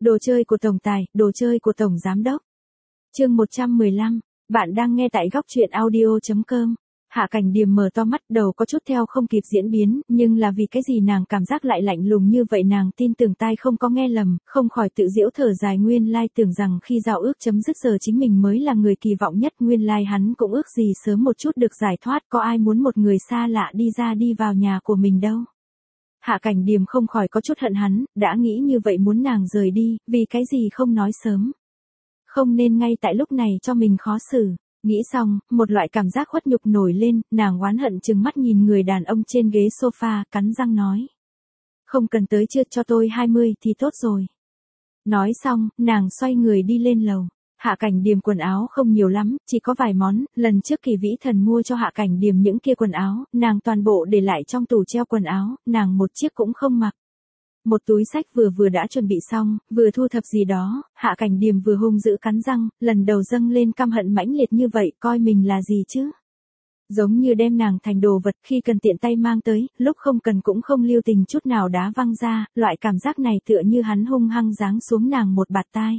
Đồ chơi của tổng tài, đồ chơi của tổng giám đốc. Chương 115, bạn đang nghe tại góc truyện audio.com. Hạ Cảnh Điềm mở to mắt, đầu có chút theo không kịp diễn biến, nhưng là vì cái gì nàng cảm giác lại lạnh lùng như vậy, nàng tin tưởng tai không có nghe lầm, không khỏi tự giễu thở dài, nguyên lai tưởng rằng khi giao ước chấm dứt giờ chính mình mới là người kỳ vọng nhất, nguyên lai hắn cũng ước gì sớm một chút được giải thoát, có ai muốn một người xa lạ đi vào nhà của mình đâu. Hạ Cảnh Điềm không khỏi có chút hận hắn, đã nghĩ như vậy muốn nàng rời đi, vì cái gì không nói sớm. Không nên ngay tại lúc này cho mình khó xử. Nghĩ xong, một loại cảm giác khuất nhục nổi lên, nàng oán hận trừng mắt nhìn người đàn ông trên ghế sofa, cắn răng nói. Không cần tới, chưa cho tôi 20 thì tốt rồi. Nói xong, nàng xoay người đi lên lầu. Hạ Cảnh Điềm quần áo không nhiều lắm, chỉ có vài món, lần trước Kỳ Vĩ Thần mua cho Hạ Cảnh Điềm những kia quần áo, nàng toàn bộ để lại trong tủ treo quần áo, nàng một chiếc cũng không mặc. Một túi sách vừa đã chuẩn bị xong, vừa thu thập gì đó, Hạ Cảnh Điềm vừa hung dữ cắn răng, lần đầu dâng lên căm hận mãnh liệt như vậy, coi mình là gì chứ? Giống như đem nàng thành đồ vật, khi cần tiện tay mang tới, lúc không cần cũng không lưu tình chút nào đá văng ra, loại cảm giác này tựa như hắn hung hăng giáng xuống nàng một bạt tai.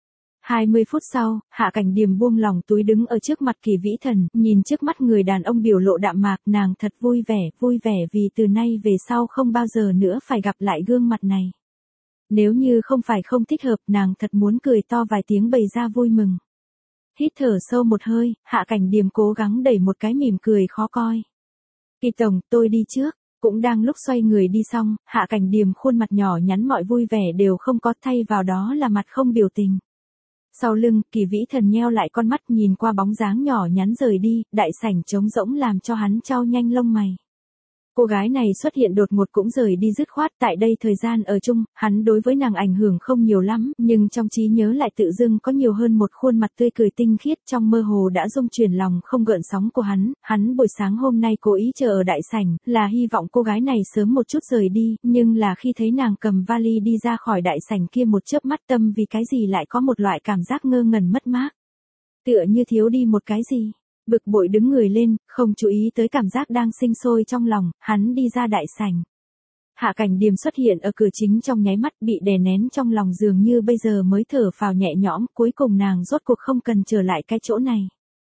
20 phút sau, Hạ Cảnh Điềm buông lỏng túi đứng ở trước mặt Kỳ Vĩ Thần, nhìn trước mắt người đàn ông biểu lộ đạm mạc, nàng thật vui vẻ vì từ nay về sau không bao giờ nữa phải gặp lại gương mặt này. Nếu như không phải không thích hợp, nàng thật muốn cười to vài tiếng bày ra vui mừng. Hít thở sâu một hơi, Hạ Cảnh Điềm cố gắng đẩy một cái mỉm cười khó coi. Kỳ tổng, tôi đi trước. Cũng đang lúc xoay người đi xong, Hạ Cảnh Điềm khuôn mặt nhỏ nhắn mọi vui vẻ đều không có, thay vào đó là mặt không biểu tình. Sau lưng, Kỳ Vĩ Thần nheo lại con mắt nhìn qua bóng dáng nhỏ nhắn rời đi, đại sảnh trống rỗng làm cho hắn chau nhanh lông mày. Cô gái này xuất hiện đột ngột cũng rời đi dứt khoát, tại đây thời gian ở chung, hắn đối với nàng ảnh hưởng không nhiều lắm, nhưng trong trí nhớ lại tự dưng có nhiều hơn một khuôn mặt tươi cười tinh khiết, trong mơ hồ đã rung chuyển lòng không gợn sóng của hắn buổi sáng hôm nay cố ý chờ ở đại sảnh, là hy vọng cô gái này sớm một chút rời đi, nhưng là khi thấy nàng cầm vali đi ra khỏi đại sảnh kia một chớp mắt, tâm vì cái gì lại có một loại cảm giác ngơ ngẩn mất mát. Tựa như thiếu đi một cái gì. Bực bội đứng người lên, không chú ý tới cảm giác đang sinh sôi trong lòng, hắn đi ra đại sảnh. Hạ Cảnh Điềm xuất hiện ở cửa chính trong nháy mắt, bị đè nén trong lòng dường như bây giờ mới thở phào nhẹ nhõm, cuối cùng nàng rốt cuộc không cần trở lại cái chỗ này.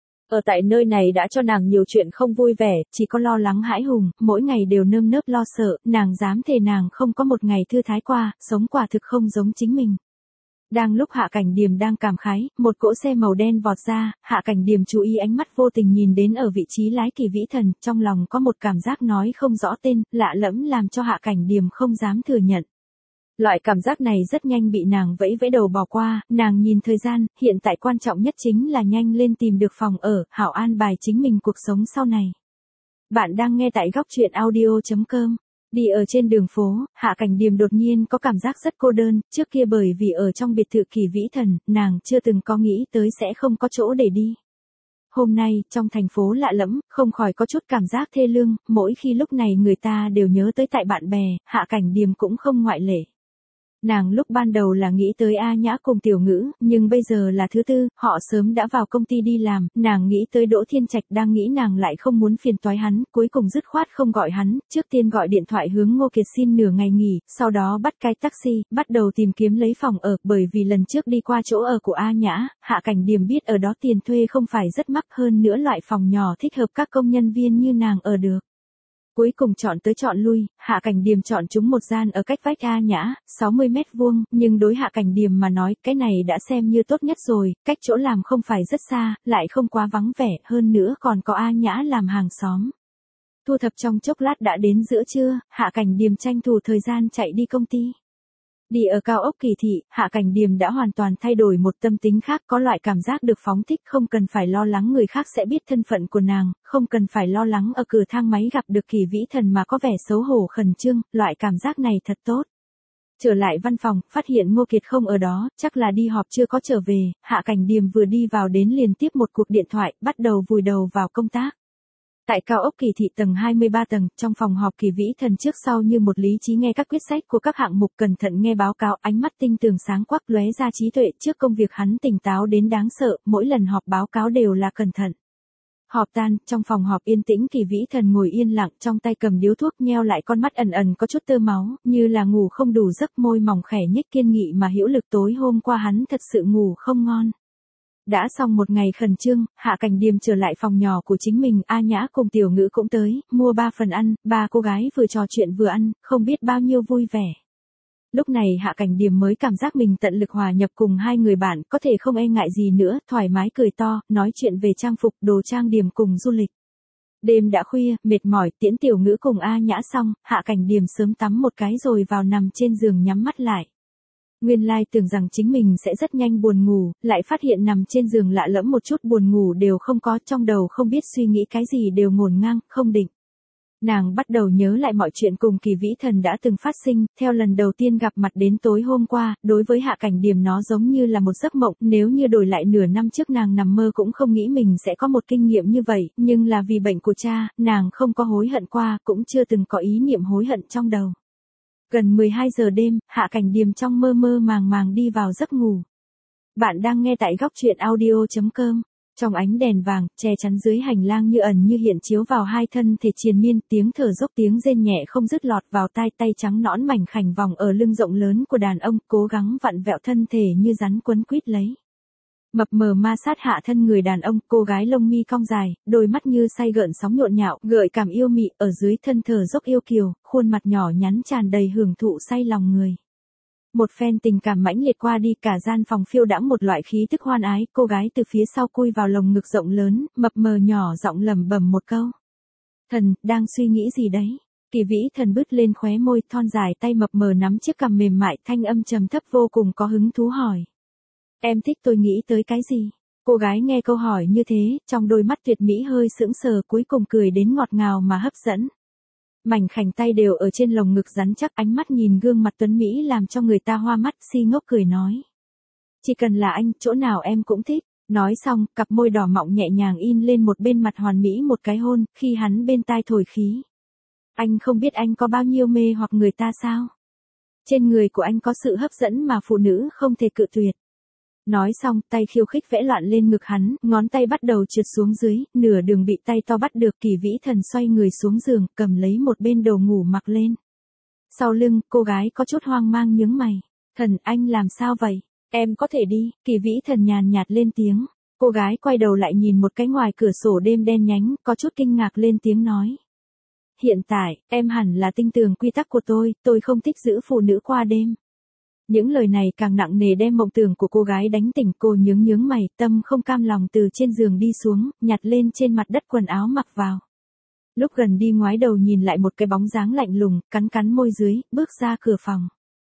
Ở tại nơi này đã cho nàng nhiều chuyện không vui vẻ, chỉ có lo lắng hãi hùng, mỗi ngày đều nơm nớp lo sợ, nàng dám thề nàng không có một ngày thư thái qua, sống quả thực không giống chính mình. Đang lúc Hạ Cảnh Điềm đang cảm khái, một cỗ xe màu đen vọt ra, Hạ Cảnh Điềm chú ý ánh mắt vô tình nhìn đến ở vị trí lái Kỳ Vĩ Thần, trong lòng có một cảm giác nói không rõ tên, lạ lẫm làm cho Hạ Cảnh Điềm không dám thừa nhận. Loại cảm giác này rất nhanh bị nàng vẫy đầu bỏ qua, nàng nhìn thời gian, hiện tại quan trọng nhất chính là nhanh lên tìm được phòng ở, hảo an bài chính mình cuộc sống sau này. Bạn đang nghe tại góc truyện audio.com. Đi ở trên đường phố, Hạ Cảnh Điềm đột nhiên có cảm giác rất cô đơn, trước kia bởi vì ở trong biệt thự Kỳ Vĩ Thần, nàng chưa từng có nghĩ tới sẽ không có chỗ để đi. Hôm nay, trong thành phố lạ lẫm, không khỏi có chút cảm giác thê lương, mỗi khi lúc này người ta đều nhớ tới tại bạn bè, Hạ Cảnh Điềm cũng không ngoại lệ. Nàng lúc ban đầu là nghĩ tới A Nhã cùng Tiểu Ngữ, nhưng bây giờ là thứ tư, họ sớm đã vào công ty đi làm, nàng nghĩ tới Đỗ Thiên Trạch, đang nghĩ nàng lại không muốn phiền toái hắn, cuối cùng dứt khoát không gọi hắn, trước tiên gọi điện thoại hướng Ngô Kiệt xin nửa ngày nghỉ, sau đó bắt cái taxi, bắt đầu tìm kiếm lấy phòng ở, bởi vì lần trước đi qua chỗ ở của A Nhã, Hạ Cảnh Điềm biết ở đó tiền thuê không phải rất mắc, hơn nữa loại phòng nhỏ thích hợp các công nhân viên như nàng ở được. Cuối cùng chọn tới chọn lui, Hạ Cảnh Điềm chọn chúng một gian ở cách vách A Nhã, 60 mét vuông, nhưng đối Hạ Cảnh Điềm mà nói, cái này đã xem như tốt nhất rồi, cách chỗ làm không phải rất xa, lại không quá vắng vẻ, hơn nữa còn có A Nhã làm hàng xóm. Thu thập trong chốc lát đã đến giữa trưa, Hạ Cảnh Điềm tranh thủ thời gian chạy đi công ty. Đi ở cao ốc Kỳ thị, Hạ Cảnh Điềm đã hoàn toàn thay đổi một tâm tính khác, có loại cảm giác được phóng thích, không cần phải lo lắng người khác sẽ biết thân phận của nàng, không cần phải lo lắng ở cửa thang máy gặp được Kỳ Vĩ Thần mà có vẻ xấu hổ khẩn trương, loại cảm giác này thật tốt. Trở lại văn phòng, phát hiện Ngô Kiệt không ở đó, chắc là đi họp chưa có trở về, Hạ Cảnh Điềm vừa đi vào đến liền tiếp một cuộc điện thoại, bắt đầu vùi đầu vào công tác. Tại cao ốc Kỳ thị tầng 23 tầng, trong phòng họp Kỳ Vĩ Thần trước sau như một lý trí nghe các quyết sách của các hạng mục, cẩn thận nghe báo cáo, ánh mắt tinh tường sáng quắc lóe ra trí tuệ, trước công việc hắn tỉnh táo đến đáng sợ, mỗi lần họp báo cáo đều là cẩn thận. Họp tan, trong phòng họp yên tĩnh Kỳ Vĩ Thần ngồi yên lặng, trong tay cầm điếu thuốc, nheo lại con mắt ẩn ẩn có chút tơ máu, như là ngủ không đủ giấc, môi mỏng khẽ nhếch kiên nghị mà hữu lực. Tối hôm qua hắn thật sự ngủ không ngon. Đã xong một ngày khẩn trương, Hạ Cảnh Điềm trở lại phòng nhỏ của chính mình, A Nhã cùng Tiểu Ngữ cũng tới, mua 3 phần ăn, 3 cô gái vừa trò chuyện vừa ăn, không biết bao nhiêu vui vẻ. Lúc này Hạ Cảnh Điềm mới cảm giác mình tận lực hòa nhập cùng hai người bạn, có thể không e ngại gì nữa, thoải mái cười to, nói chuyện về trang phục, đồ trang điểm cùng du lịch. Đêm đã khuya, mệt mỏi, tiễn Tiểu Ngữ cùng A Nhã xong, Hạ Cảnh Điềm sớm tắm một cái rồi vào nằm trên giường nhắm mắt lại. Nguyên lai tưởng rằng chính mình sẽ rất nhanh buồn ngủ, lại phát hiện nằm trên giường lạ lẫm một chút buồn ngủ đều không có, trong đầu không biết suy nghĩ cái gì đều ngổn ngang, không định. Nàng bắt đầu nhớ lại mọi chuyện cùng Kỳ Vĩ Thần đã từng phát sinh, theo lần đầu tiên gặp mặt đến tối hôm qua, đối với Hạ Cảnh Điềm nó giống như là một giấc mộng, nếu như đổi lại nửa năm trước nàng nằm mơ cũng không nghĩ mình sẽ có một kinh nghiệm như vậy, nhưng là vì bệnh của cha, nàng không có hối hận qua, cũng chưa từng có ý niệm hối hận trong đầu. Gần 12 giờ đêm, Hạ Cảnh Điềm trong mơ mơ màng màng đi vào giấc ngủ. Bạn đang nghe tại góc truyện audio.com. Trong ánh đèn vàng, che chắn dưới hành lang như ẩn như hiện chiếu vào hai thân thể triền miên, tiếng thở dốc tiếng rên nhẹ không dứt lọt vào tai, tay trắng nõn mảnh khảnh vòng ở lưng rộng lớn của đàn ông, cố gắng vặn vẹo thân thể như rắn quấn quýt lấy. Mập mờ ma sát hạ thân người đàn ông, cô gái lông mi cong dài, đôi mắt như say gợn sóng nhộn nhạo, gợi cảm yêu mị, ở dưới thân thở dốc yêu kiều, khuôn mặt nhỏ nhắn tràn đầy hưởng thụ say lòng người. Một phen tình cảm mãnh liệt qua đi, cả gian phòng phiêu đãng một loại khí tức hoan ái, cô gái từ phía sau cui vào lồng ngực rộng lớn, mập mờ nhỏ giọng lẩm bẩm một câu. Thần, đang suy nghĩ gì đấy? Kỳ Vĩ Thần bứt lên khóe môi, thon dài tay mập mờ nắm chiếc cằm mềm mại, thanh âm trầm thấp vô cùng có hứng thú hỏi. Em thích tôi nghĩ tới cái gì? Cô gái nghe câu hỏi như thế, trong đôi mắt tuyệt mỹ hơi sững sờ, cuối cùng cười đến ngọt ngào mà hấp dẫn. Mảnh khảnh tay đều ở trên lồng ngực rắn chắc, ánh mắt nhìn gương mặt tuấn mỹ làm cho người ta hoa mắt, si ngốc cười nói. Chỉ cần là anh, chỗ nào em cũng thích. Nói xong, cặp môi đỏ mọng nhẹ nhàng in lên một bên mặt hoàn mỹ một cái hôn, khi hắn bên tai thổi khí. Anh không biết anh có bao nhiêu mê hoặc người ta sao? Trên người của anh có sự hấp dẫn mà phụ nữ không thể cự tuyệt. Nói xong, tay khiêu khích vẽ loạn lên ngực hắn, ngón tay bắt đầu trượt xuống dưới, nửa đường bị tay to bắt được. Kỳ Vĩ Thần xoay người xuống giường, cầm lấy một bên đồ ngủ mặc lên. Sau lưng, cô gái có chút hoang mang nhướng mày. Thần, anh làm sao vậy? Em có thể đi. Kỳ Vĩ Thần nhàn nhạt lên tiếng. Cô gái quay đầu lại nhìn một cái ngoài cửa sổ đêm đen nhánh, có chút kinh ngạc lên tiếng nói. Hiện tại, em hẳn là tin tưởng quy tắc của tôi không thích giữ phụ nữ qua đêm. Những lời này càng nặng nề đem mộng tưởng của cô gái đánh tỉnh, cô nhướng mày, tâm không cam lòng từ trên giường đi xuống, nhặt lên trên mặt đất quần áo mặc vào. Lúc gần đi ngoái đầu nhìn lại một cái bóng dáng lạnh lùng, cắn môi dưới, bước ra cửa phòng.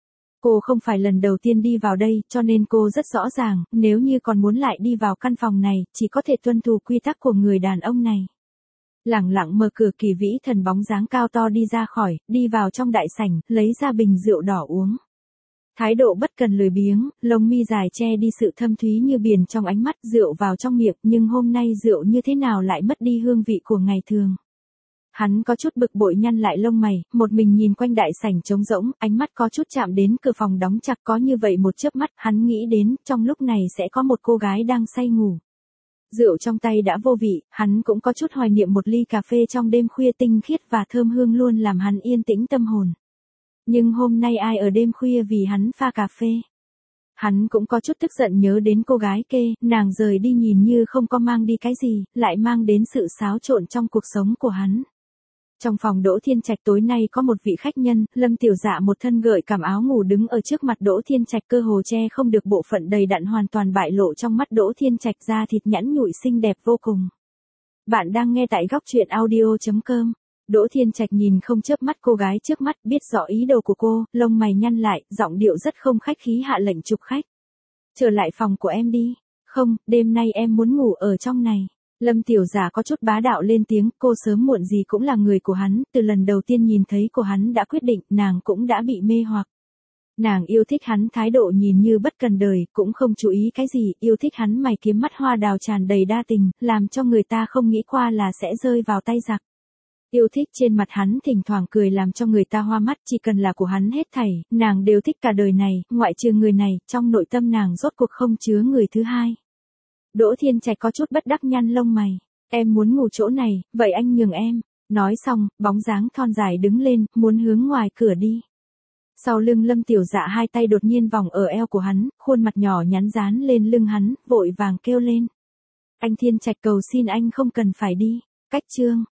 Cô không phải lần đầu tiên đi vào đây, cho nên cô rất rõ ràng, nếu như còn muốn lại đi vào căn phòng này, chỉ có thể tuân thủ quy tắc của người đàn ông này. Lẳng lặng mở cửa, Kỳ Vĩ Thần bóng dáng cao to đi ra khỏi, đi vào trong đại sảnh, lấy ra bình rượu đỏ uống. Thái độ bất cần lười biếng, lông mi dài che đi sự thâm thúy như biển trong ánh mắt, rượu vào trong miệng, nhưng hôm nay rượu như thế nào lại mất đi hương vị của ngày thường. Hắn có chút bực bội nhăn lại lông mày, một mình nhìn quanh đại sảnh trống rỗng, ánh mắt có chút chạm đến cửa phòng đóng chặt, có như vậy một chớp mắt, hắn nghĩ đến, trong lúc này sẽ có một cô gái đang say ngủ. Rượu trong tay đã vô vị, hắn cũng có chút hoài niệm một ly cà phê trong đêm khuya tinh khiết và thơm hương luôn làm hắn yên tĩnh tâm hồn. Nhưng hôm nay ai ở đêm khuya vì hắn pha cà phê. Hắn cũng có chút tức giận nhớ đến cô gái kê, nàng rời đi nhìn như không có mang đi cái gì, lại mang đến sự xáo trộn trong cuộc sống của hắn. Trong phòng Đỗ Thiên Trạch tối nay có một vị khách nhân, Lâm Tiểu Dạ một thân gợi cảm áo ngủ đứng ở trước mặt Đỗ Thiên Trạch, cơ hồ che không được bộ phận đầy đặn hoàn toàn bại lộ trong mắt Đỗ Thiên Trạch, da thịt nhẵn nhụi xinh đẹp vô cùng. Bạn đang nghe tại góc truyện audio.com. Đỗ Thiên Trạch nhìn không chớp mắt cô gái trước mắt, biết rõ ý đồ của cô, lông mày nhăn lại, giọng điệu rất không khách khí hạ lệnh chụp khách. Trở lại phòng của em đi. Không, đêm nay em muốn ngủ ở trong này. Lâm Tiểu Giả có chút bá đạo lên tiếng, cô sớm muộn gì cũng là người của hắn, từ lần đầu tiên nhìn thấy cô hắn đã quyết định, nàng cũng đã bị mê hoặc. Nàng yêu thích hắn thái độ nhìn như bất cần đời, cũng không chú ý cái gì, yêu thích hắn mày kiếm mắt hoa đào tràn đầy đa tình, làm cho người ta không nghĩ qua là sẽ rơi vào tay giặc. Yêu thích trên mặt hắn thỉnh thoảng cười làm cho người ta hoa mắt, chỉ cần là của hắn hết thảy, nàng đều thích cả đời này, ngoại trừ người này, trong nội tâm nàng rốt cuộc không chứa người thứ hai. Đỗ Thiên Trạch có chút bất đắc nhăn lông mày. Em muốn ngủ chỗ này, vậy anh nhường em. Nói xong, bóng dáng thon dài đứng lên, muốn hướng ngoài cửa đi. Sau lưng Lâm Tiểu Dạ hai tay đột nhiên vòng ở eo của hắn, khuôn mặt nhỏ nhắn dán lên lưng hắn, vội vàng kêu lên. Anh Thiên Trạch cầu xin anh không cần phải đi. Cách chương